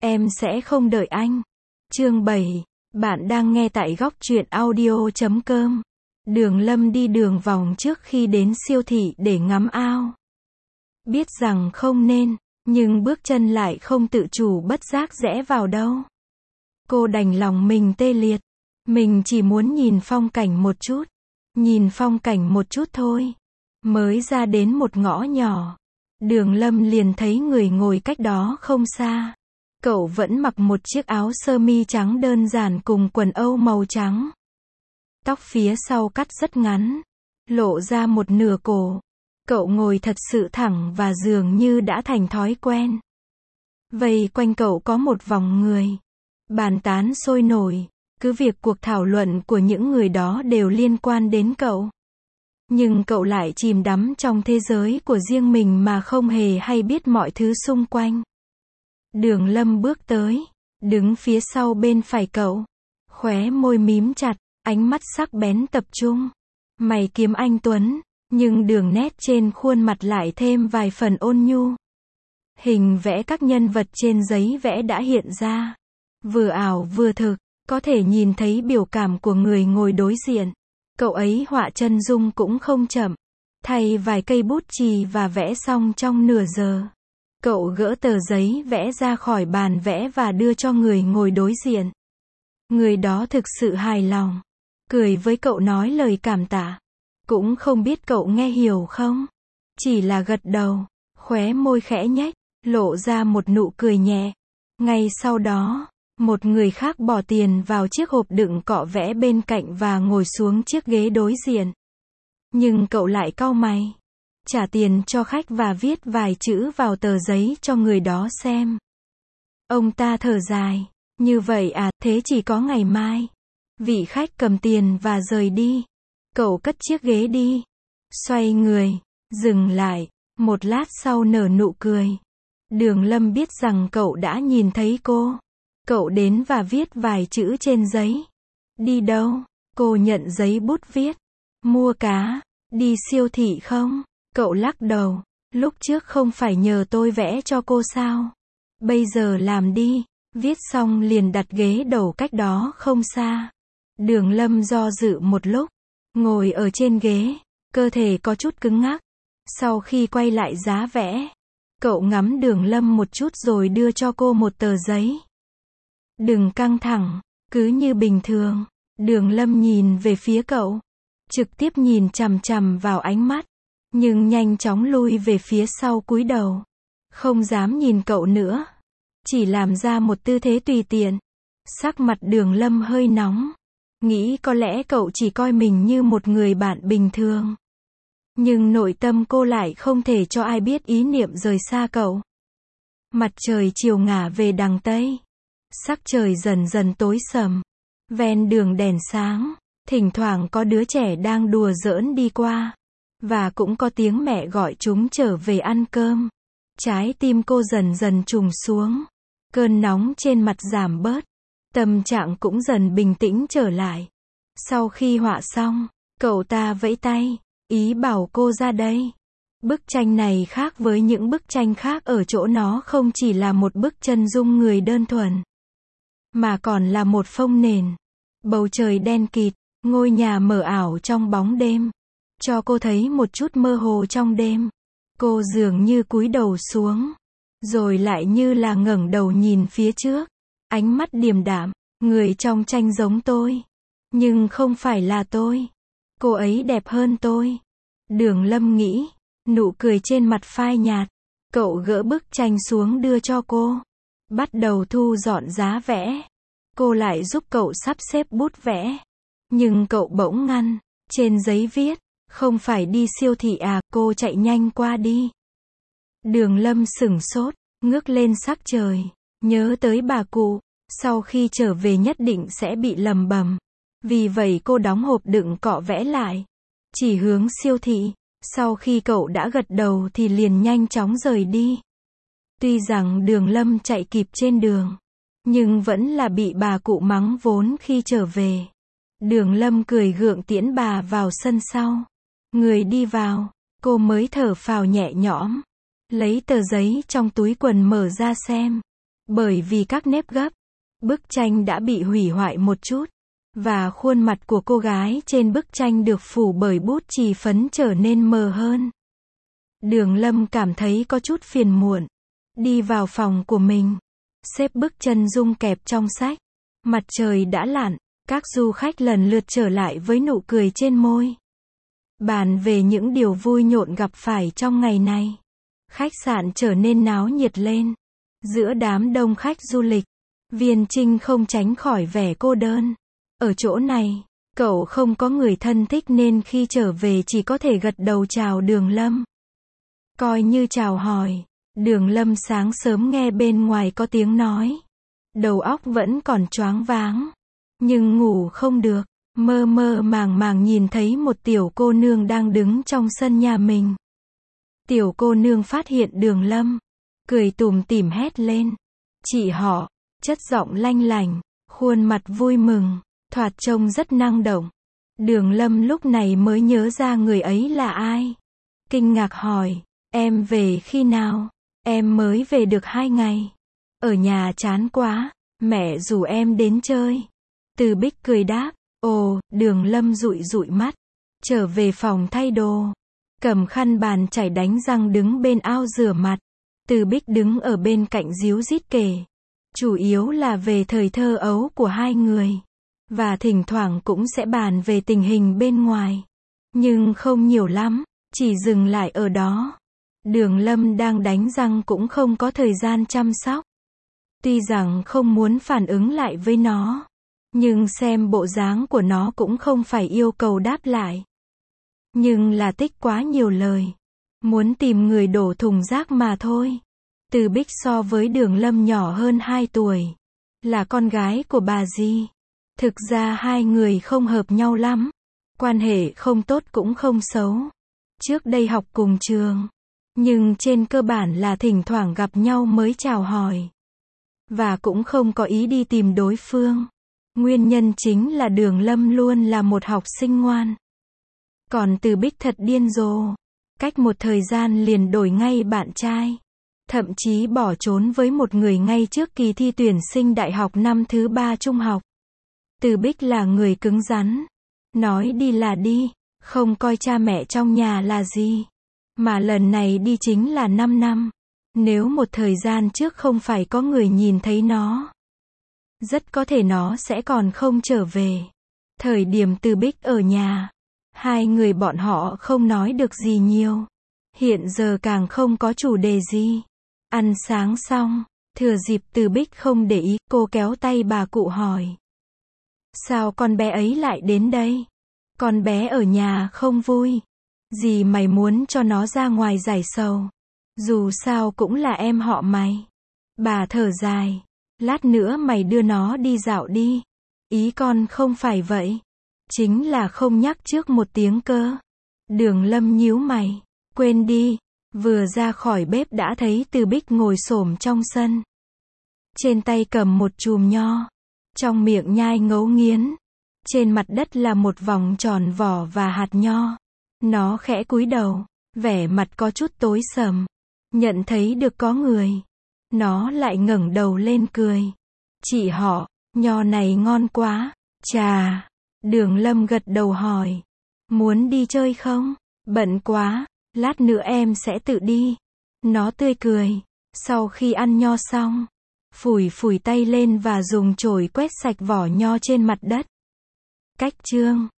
Em sẽ không đợi anh. Chương 7. Bạn đang nghe tại góc truyện audio.com. Đường Lâm đi đường vòng trước khi đến siêu thị để ngắm ao. Biết rằng không nên, nhưng bước chân lại không tự chủ bất giác rẽ vào đâu. Cô đành lòng mình tê liệt. Mình chỉ muốn nhìn phong cảnh một chút. Nhìn phong cảnh một chút thôi. Mới ra đến một ngõ nhỏ. Đường Lâm liền thấy người ngồi cách đó không xa. Cậu vẫn mặc một chiếc áo sơ mi trắng đơn giản cùng quần âu màu trắng. Tóc phía sau cắt rất ngắn, lộ ra một nửa cổ. Cậu ngồi thật sự thẳng và dường như đã thành thói quen. Vây quanh cậu có một vòng người. Bàn tán sôi nổi, cứ việc cuộc thảo luận của những người đó đều liên quan đến cậu. Nhưng cậu lại chìm đắm trong thế giới của riêng mình mà không hề hay biết mọi thứ xung quanh. Đường Lâm bước tới, đứng phía sau bên phải cậu. Khóe môi mím chặt, ánh mắt sắc bén tập trung. Mày kiếm anh Tuấn, nhưng đường nét trên khuôn mặt lại thêm vài phần ôn nhu. Hình vẽ các nhân vật trên giấy vẽ đã hiện ra. Vừa ảo vừa thực, có thể nhìn thấy biểu cảm của người ngồi đối diện. Cậu ấy họa chân dung cũng không chậm. Thay vài cây bút chì và vẽ xong trong nửa giờ. Cậu gỡ tờ giấy vẽ ra khỏi bàn vẽ và đưa cho người ngồi đối diện. Người đó thực sự hài lòng. Cười với cậu nói lời cảm tạ. Cũng không biết cậu nghe hiểu không? Chỉ là gật đầu, khóe môi khẽ nhếch, lộ ra một nụ cười nhẹ. Ngay sau đó, một người khác bỏ tiền vào chiếc hộp đựng cọ vẽ bên cạnh và ngồi xuống chiếc ghế đối diện. Nhưng cậu lại cau mày. Trả tiền cho khách và viết vài chữ vào tờ giấy cho người đó xem. Ông ta thở dài. Như vậy à, thế chỉ có ngày mai. Vị khách cầm tiền và rời đi. Cậu cất chiếc ghế đi. Xoay người, dừng lại, một lát sau nở nụ cười. Đường Lâm biết rằng cậu đã nhìn thấy cô. Cậu đến và viết vài chữ trên giấy. Đi đâu? Cô nhận giấy bút viết. Mua cá. Đi siêu thị không? Cậu lắc đầu. Lúc trước không phải nhờ tôi vẽ cho cô sao? Bây giờ làm đi. Viết xong liền đặt ghế đầu cách đó không xa. Đường Lâm do dự một lúc. Ngồi ở trên ghế. Cơ thể có chút cứng ngắc. Sau khi quay lại giá vẽ. Cậu ngắm Đường Lâm một chút rồi đưa cho cô một tờ giấy. Đừng căng thẳng. Cứ như bình thường. Đường Lâm nhìn về phía cậu. Trực tiếp nhìn chằm chằm vào ánh mắt. Nhưng nhanh chóng lui về phía sau cúi đầu. Không dám nhìn cậu nữa. Chỉ làm ra một tư thế tùy tiện. Sắc mặt Đường Lâm hơi nóng. Nghĩ có lẽ cậu chỉ coi mình như một người bạn bình thường. Nhưng nội tâm cô lại không thể cho ai biết ý niệm rời xa cậu. Mặt trời chiều ngả về đằng Tây. Sắc trời dần dần tối sầm. Ven đường đèn sáng. Thỉnh thoảng có đứa trẻ đang đùa giỡn đi qua. Và cũng có tiếng mẹ gọi chúng trở về ăn cơm. Trái tim cô dần dần trùng xuống. Cơn nóng trên mặt giảm bớt. Tâm trạng cũng dần bình tĩnh trở lại. Sau khi họa xong, cậu ta vẫy tay, ý bảo cô ra đây. Bức tranh này khác với những bức tranh khác ở chỗ nó không chỉ là một bức chân dung người đơn thuần, mà còn là một phông nền. Bầu trời đen kịt, ngôi nhà mờ ảo trong bóng đêm. Cho cô thấy một chút mơ hồ trong đêm. Cô dường như cúi đầu xuống. Rồi lại như là ngẩng đầu nhìn phía trước. Ánh mắt điềm đạm. Người trong tranh giống tôi. Nhưng không phải là tôi. Cô ấy đẹp hơn tôi. Đường Lâm nghĩ. Nụ cười trên mặt phai nhạt. Cậu gỡ bức tranh xuống đưa cho cô. Bắt đầu thu dọn giá vẽ. Cô lại giúp cậu sắp xếp bút vẽ. Nhưng cậu bỗng ngăn. Trên giấy viết. Không phải đi siêu thị à, cô chạy nhanh qua đi. Đường Lâm sửng sốt, ngước lên sắc trời. Nhớ tới bà cụ. Sau khi trở về nhất định sẽ bị lầm bầm. Vì vậy cô đóng hộp đựng cọ vẽ lại. Chỉ hướng siêu thị. Sau khi cậu đã gật đầu thì liền nhanh chóng rời đi. Tuy rằng Đường Lâm chạy kịp trên đường. Nhưng vẫn là bị bà cụ mắng vốn khi trở về. Đường Lâm cười gượng tiễn bà vào sân sau. Người đi vào, cô mới thở phào nhẹ nhõm. Lấy tờ giấy trong túi quần mở ra xem. Bởi vì các nếp gấp, bức tranh đã bị hủy hoại một chút, và khuôn mặt của cô gái trên bức tranh được phủ bởi bút chì phấn trở nên mờ hơn. Đường Lâm cảm thấy có chút phiền muộn. Đi vào phòng của mình, xếp bức chân dung kẹp trong sách. Mặt trời đã lặn, các du khách lần lượt trở lại với nụ cười trên môi. Bàn về những điều vui nhộn gặp phải trong ngày này. Khách sạn trở nên náo nhiệt lên. Giữa đám đông khách du lịch, Viên Trinh không tránh khỏi vẻ cô đơn. Ở chỗ này, cậu không có người thân thích nên khi trở về chỉ có thể gật đầu chào Đường Lâm. Coi như chào hỏi, Đường Lâm sáng sớm nghe bên ngoài có tiếng nói. Đầu óc vẫn còn choáng váng, nhưng ngủ không được, mơ mơ màng màng nhìn thấy một tiểu cô nương đang đứng trong sân nhà mình. Tiểu cô nương phát hiện Đường Lâm, cười tủm tỉm hét lên. Chị họ, chất giọng lanh lảnh, khuôn mặt vui mừng, thoạt trông rất năng động. Đường Lâm lúc này mới nhớ ra người ấy là ai. Kinh ngạc hỏi, em về khi nào? Em mới về được 2 ngày. Ở nhà chán quá, mẹ rủ em đến chơi. Từ Bích cười đáp, ồ, Đường Lâm dụi dụi mắt, trở về phòng thay đồ, cầm khăn bàn chải đánh răng đứng bên ao rửa mặt. Từ Bích đứng ở bên cạnh díu dít kể, chủ yếu là về thời thơ ấu của hai người, và thỉnh thoảng cũng sẽ bàn về tình hình bên ngoài, nhưng không nhiều lắm, chỉ dừng lại ở đó. Đường Lâm đang đánh răng cũng không có thời gian chăm sóc. Tuy rằng không muốn phản ứng lại với nó, nhưng xem bộ dáng của nó cũng không phải yêu cầu đáp lại. Nhưng là tích quá nhiều lời, muốn tìm người đổ thùng rác mà thôi. Từ Bích so với Đường Lâm nhỏ hơn 2 tuổi, là con gái của bà dì. Thực ra hai người không hợp nhau lắm, quan hệ không tốt cũng không xấu. Trước đây học cùng trường, nhưng trên cơ bản là thỉnh thoảng gặp nhau mới chào hỏi, và cũng không có ý đi tìm đối phương. Nguyên nhân chính là Đường Lâm luôn là một học sinh ngoan. Còn Từ Bích thật điên rồ, cách một thời gian liền đổi ngay bạn trai, thậm chí bỏ trốn với một người ngay trước kỳ thi tuyển sinh đại học năm thứ 3 trung học. Từ Bích là người cứng rắn, nói đi là đi, không coi cha mẹ trong nhà là gì. Mà lần này đi chính là 5 năm. Nếu một thời gian trước không phải có người nhìn thấy nó, rất có thể nó sẽ còn không trở về. Thời điểm Từ Bích ở nhà, hai người bọn họ không nói được gì nhiều. Hiện giờ càng không có chủ đề gì. Ăn sáng xong, thừa dịp Từ Bích không để ý, cô kéo tay bà cụ hỏi. Sao con bé ấy lại đến đây? Con bé ở nhà không vui. Dì mày muốn cho nó ra ngoài giải sầu. Dù sao cũng là em họ mày. Bà thở dài. Lát nữa mày đưa nó đi dạo đi. Ý con không phải vậy. Chính là không nhắc trước một tiếng cơ. Đường Lâm nhíu mày. Quên đi. Vừa ra khỏi bếp đã thấy Từ Bích ngồi xổm trong sân. Trên tay cầm một chùm nho, trong miệng nhai ngấu nghiến. Trên mặt đất là một vòng tròn vỏ và hạt nho. Nó khẽ cúi đầu, vẻ mặt có chút tối sầm. Nhận thấy được có người, nó lại ngẩng đầu lên cười. Chị họ, nho này ngon quá. Chà. Đường Lâm gật đầu hỏi. Muốn đi chơi không? Bận quá, lát nữa em sẽ tự đi. Nó tươi cười. Sau khi ăn nho xong, phủi phủi tay lên và dùng chổi quét sạch vỏ nho trên mặt đất. Cách chương